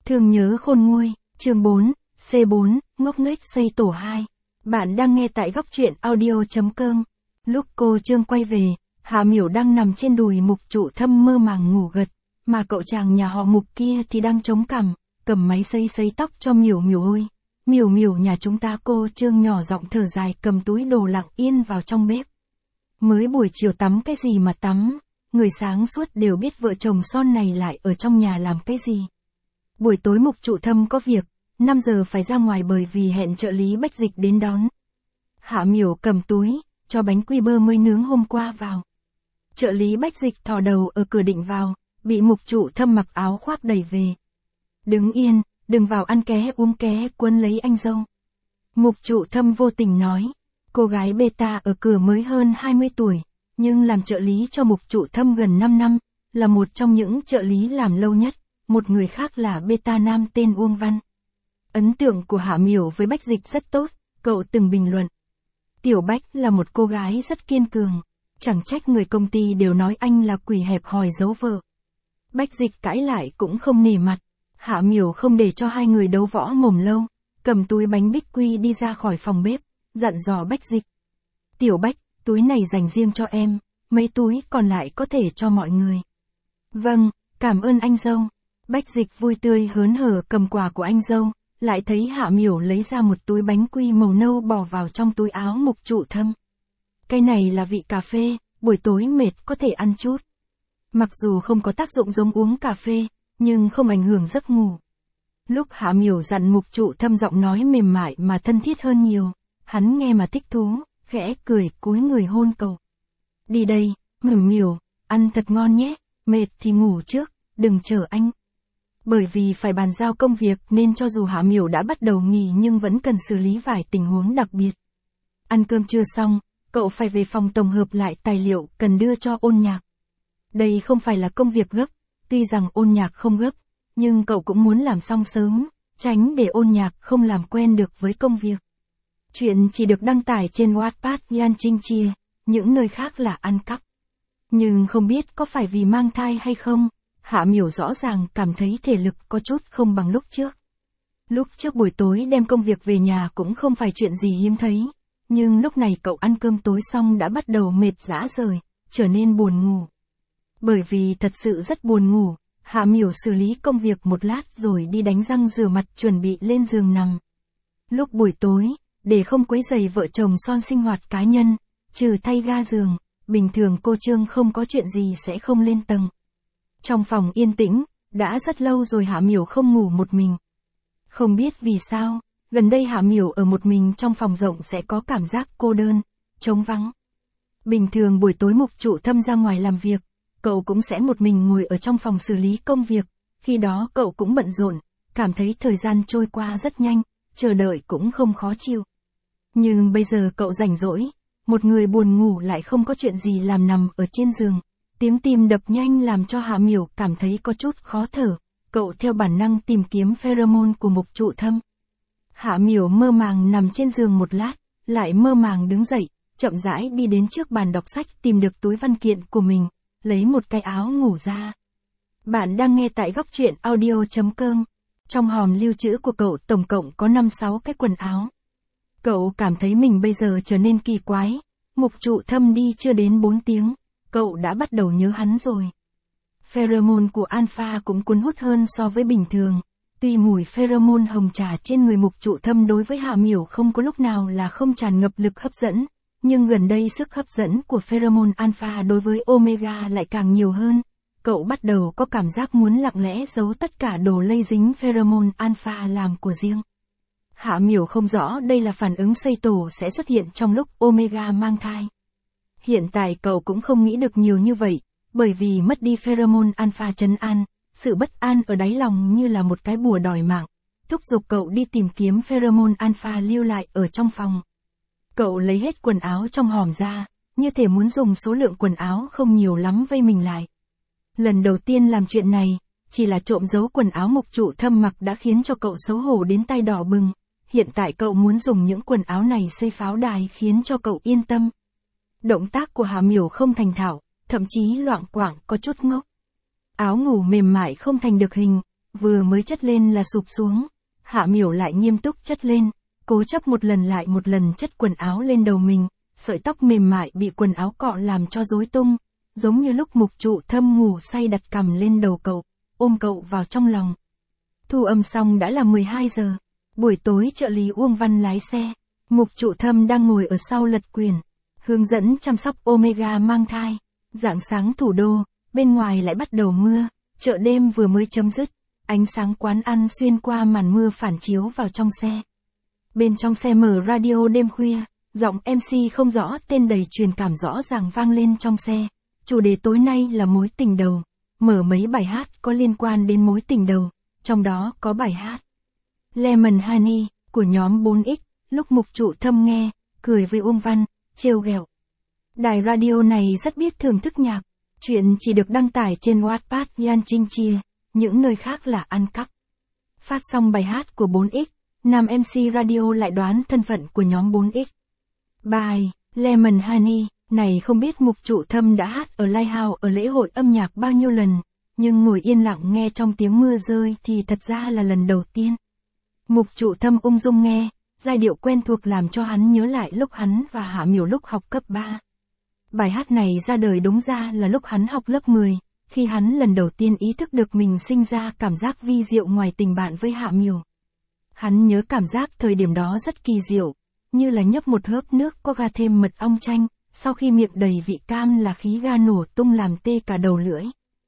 Thương nhớ khôn nguôi, chương 4, C4, ngốc nghếch xây tổ 2. Bạn đang nghe tại góc truyện audio.com. Lúc cô Trương quay về, Hạ Miểu đang nằm trên đùi Mục Trụ Thâm mơ màng ngủ gật, mà cậu chàng nhà họ Mục kia thì đang chống cằm, cầm máy sấy tóc cho Miểu Miểu ơi. Miểu Miểu nhà chúng ta, cô Trương nhỏ giọng thở dài, cầm túi đồ lặng yên vào trong bếp. Mới buổi chiều tắm cái gì mà tắm, người sáng suốt đều biết vợ chồng son này lại ở trong nhà làm cái gì. Buổi tối Mục Trụ Thâm có việc, 5 giờ phải ra ngoài bởi vì hẹn trợ lý Bách Dịch đến đón. Hạ Miểu cầm túi, cho bánh quy bơ mới nướng hôm qua vào. Trợ lý Bách Dịch thò đầu ở cửa định vào, bị Mục Trụ Thâm mặc áo khoác đẩy về. Đứng yên, đừng vào ăn ké uống ké, quấn lấy anh dâu. Mục Trụ Thâm vô tình nói, cô gái beta ở cửa mới hơn 20 tuổi, nhưng làm trợ lý cho Mục Trụ Thâm gần 5 năm, là một trong những trợ lý làm lâu nhất. Một người khác là beta nam tên Uông Văn. Ấn tượng của Hạ Miểu với Bách Dịch rất tốt, cậu từng bình luận. Tiểu Bách là một cô gái rất kiên cường, chẳng trách người công ty đều nói anh là quỷ hẹp hòi giấu vợ. Bách Dịch cãi lại cũng không nể mặt, Hạ Miểu không để cho hai người đấu võ mồm lâu, cầm túi bánh bích quy đi ra khỏi phòng bếp, dặn dò Bách Dịch. Tiểu Bách, túi này dành riêng cho em, mấy túi còn lại có thể cho mọi người. Vâng, cảm ơn anh dâu. Bách Dịch vui tươi hớn hở cầm quà của anh dâu, lại thấy Hạ Miểu lấy ra một túi bánh quy màu nâu bỏ vào trong túi áo Mục Trụ Thâm. Cái này là vị cà phê, buổi tối mệt có thể ăn chút. Mặc dù không có tác dụng giống uống cà phê, nhưng không ảnh hưởng giấc ngủ. Lúc Hạ Miểu dặn Mục Trụ Thâm giọng nói mềm mại mà thân thiết hơn nhiều, hắn nghe mà thích thú, khẽ cười cúi người hôn cậu. Đi đây, Miểu, ăn thật ngon nhé, mệt thì ngủ trước, đừng chờ anh. Bởi vì phải bàn giao công việc nên cho dù Hạ Miểu đã bắt đầu nghỉ nhưng vẫn cần xử lý vài tình huống đặc biệt. Ăn cơm trưa xong, cậu phải về phòng tổng hợp lại tài liệu cần đưa cho Ôn Nhạc. Đây không phải là công việc gấp, tuy rằng Ôn Nhạc không gấp, nhưng cậu cũng muốn làm xong sớm, tránh để Ôn Nhạc không làm quen được với công việc. Chuyện chỉ được đăng tải trên Wattpad Yan Trinh Chia, những nơi khác là ăn cắp. Nhưng không biết có phải vì mang thai hay không, Hạ Miểu rõ ràng cảm thấy thể lực có chút không bằng lúc trước. Lúc trước buổi tối đem công việc về nhà cũng không phải chuyện gì hiếm thấy, nhưng lúc này cậu ăn cơm tối xong đã bắt đầu mệt rã rời, trở nên buồn ngủ. Bởi vì thật sự rất buồn ngủ, Hạ Miểu xử lý công việc một lát rồi đi đánh răng rửa mặt chuẩn bị lên giường nằm. Lúc buổi tối, để không quấy rầy vợ chồng son sinh hoạt cá nhân, trừ thay ga giường, bình thường cô Trương không có chuyện gì sẽ không lên tầng. Trong phòng yên tĩnh, đã rất lâu rồi Hạ Miểu không ngủ một mình. Không biết vì sao, gần đây Hạ Miểu ở một mình trong phòng rộng sẽ có cảm giác cô đơn, trống vắng. Bình thường buổi tối Mục Trụ Thâm ra ngoài làm việc, cậu cũng sẽ một mình ngồi ở trong phòng xử lý công việc, khi đó cậu cũng bận rộn, cảm thấy thời gian trôi qua rất nhanh, chờ đợi cũng không khó chịu. Nhưng bây giờ cậu rảnh rỗi, một người buồn ngủ lại không có chuyện gì làm nằm ở trên giường. Tiếng tim đập nhanh làm cho Hạ Miểu cảm thấy có chút khó thở, cậu theo bản năng tìm kiếm pheromone của Mục Trụ Thâm. Hạ Miểu mơ màng nằm trên giường một lát, lại mơ màng đứng dậy, chậm rãi đi đến trước bàn đọc sách tìm được túi văn kiện của mình, lấy một cái áo ngủ ra. Bạn đang nghe tại góc truyện audio.com. Trong hòm lưu trữ của cậu tổng cộng có 5-6 cái quần áo. Cậu cảm thấy mình bây giờ trở nên kỳ quái, Mục Trụ Thâm đi chưa đến 4 tiếng. Cậu đã bắt đầu nhớ hắn rồi. Pheromone của alpha cũng cuốn hút hơn so với bình thường. Tuy mùi pheromone hồng trà trên người Mục Trụ Thâm đối với Hạ Miểu không có lúc nào là không tràn ngập lực hấp dẫn, nhưng gần đây sức hấp dẫn của pheromone alpha đối với omega lại càng nhiều hơn. Cậu bắt đầu có cảm giác muốn lặng lẽ giấu tất cả đồ lây dính pheromone alpha làm của riêng. Hạ Miểu không rõ đây là phản ứng xây tổ sẽ xuất hiện trong lúc omega mang thai. Hiện tại cậu cũng không nghĩ được nhiều như vậy, bởi vì mất đi pheromone alpha trấn an, sự bất an ở đáy lòng như là một cái bùa đòi mạng, thúc giục cậu đi tìm kiếm pheromone alpha lưu lại ở trong phòng. Cậu lấy hết quần áo trong hòm ra, như thể muốn dùng số lượng quần áo không nhiều lắm vây mình lại. Lần đầu tiên làm chuyện này, chỉ là trộm giấu quần áo Mục Trụ Thâm mặc đã khiến cho cậu xấu hổ đến tai đỏ bừng, hiện tại cậu muốn dùng những quần áo này xây pháo đài khiến cho cậu yên tâm. Động tác của Hạ Miểu không thành thạo, thậm chí loạng choạng có chút ngốc. Áo ngủ mềm mại không thành được hình, vừa mới chất lên là sụp xuống. Hạ Miểu lại nghiêm túc chất lên, cố chấp một lần lại một lần chất quần áo lên đầu mình, sợi tóc mềm mại bị quần áo cọ làm cho rối tung, giống như lúc Mục Trụ Thâm ngủ say đặt cằm lên đầu cậu, ôm cậu vào trong lòng. Thu âm xong đã là 12 giờ. Buổi tối trợ lý Uông Văn lái xe, Mục Trụ Thâm đang ngồi ở sau lật quyển, hướng dẫn chăm sóc Omega mang thai. Rạng sáng thủ đô, bên ngoài lại bắt đầu mưa, chợ đêm vừa mới chấm dứt, ánh sáng quán ăn xuyên qua màn mưa phản chiếu vào trong xe. Bên trong xe mở radio đêm khuya, giọng MC không rõ tên đầy truyền cảm rõ ràng vang lên trong xe. Chủ đề tối nay là mối tình đầu, mở mấy bài hát có liên quan đến mối tình đầu, trong đó có bài hát Lemon Honey của nhóm 4X. Lúc Mục Trụ Thâm nghe, cười với Uông Văn, trêu ghẹo. Đài radio này rất biết thưởng thức nhạc, chuyện chỉ được đăng tải trên Wattpad Yan Trinh Chia, những nơi khác là ăn cắp. Phát xong bài hát của 4X, nam MC radio lại đoán thân phận của nhóm 4X. Bài Lemon Honey này không biết Mục Trụ Thâm đã hát ở Lighthouse ở lễ hội âm nhạc bao nhiêu lần, nhưng ngồi yên lặng nghe trong tiếng mưa rơi thì thật ra là lần đầu tiên. Mục Trụ Thâm ung dung nghe, giai điệu quen thuộc làm cho hắn nhớ lại lúc hắn và Hạ Miểu lúc học cấp 3. Bài hát này ra đời đúng ra là lúc hắn học lớp 10, khi hắn lần đầu tiên ý thức được mình sinh ra cảm giác vi diệu ngoài tình bạn với Hạ Miểu. Hắn nhớ cảm giác thời điểm đó rất kỳ diệu, như là nhấp một hớp nước có ga thêm mật ong chanh, sau khi miệng đầy vị cam là khí ga nổ tung làm tê cả đầu lưỡi.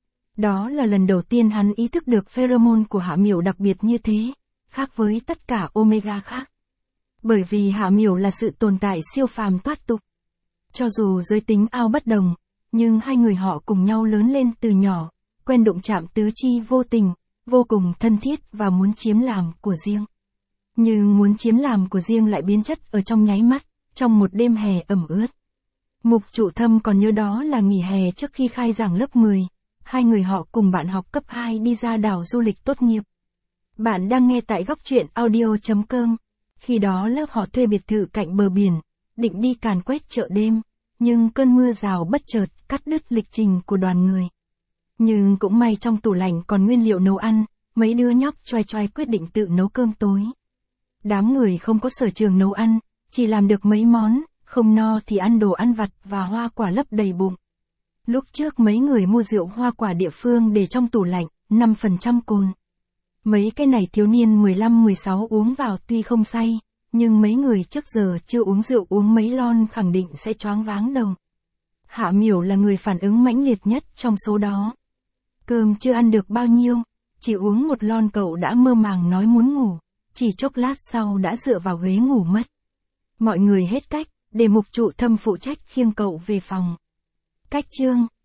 Đó là lần đầu tiên hắn ý thức được pheromone của Hạ Miểu đặc biệt như thế, khác với tất cả Omega khác. Bởi vì Hạ Miểu là sự tồn tại siêu phàm thoát tục. Cho dù giới tính ao bất đồng, nhưng hai người họ cùng nhau lớn lên từ nhỏ, quen đụng chạm tứ chi vô tình, vô cùng thân thiết và muốn chiếm làm của riêng. Nhưng muốn chiếm làm của riêng lại biến chất ở trong nháy mắt, trong một đêm hè ẩm ướt. Mục Trụ Thâm còn nhớ đó là nghỉ hè trước khi khai giảng lớp 10, hai người họ cùng bạn học cấp 2 đi ra đảo du lịch tốt nghiệp. Bạn đang nghe tại góc truyện audio.com. Khi đó lớp họ thuê biệt thự cạnh bờ biển, định đi càn quét chợ đêm, nhưng cơn mưa rào bất chợt cắt đứt lịch trình của đoàn người. Nhưng cũng may trong tủ lạnh còn nguyên liệu nấu ăn, mấy đứa nhóc choai choai quyết định tự nấu cơm tối. Đám người không có sở trường nấu ăn, chỉ làm được mấy món, không no thì ăn đồ ăn vặt và hoa quả lấp đầy bụng. Lúc trước mấy người mua rượu hoa quả địa phương để trong tủ lạnh, 5% cồn. Mấy cái này thiếu niên 15-16 uống vào tuy không say, nhưng mấy người trước giờ chưa uống rượu uống mấy lon khẳng định sẽ choáng váng đầu. Hạ Miểu là người phản ứng mãnh liệt nhất trong số đó. Cơm chưa ăn được bao nhiêu, chỉ uống một lon cậu đã mơ màng nói muốn ngủ, chỉ chốc lát sau đã dựa vào ghế ngủ mất. Mọi người hết cách, để Mục Trụ Thâm phụ trách khiêng cậu về phòng. Cách chương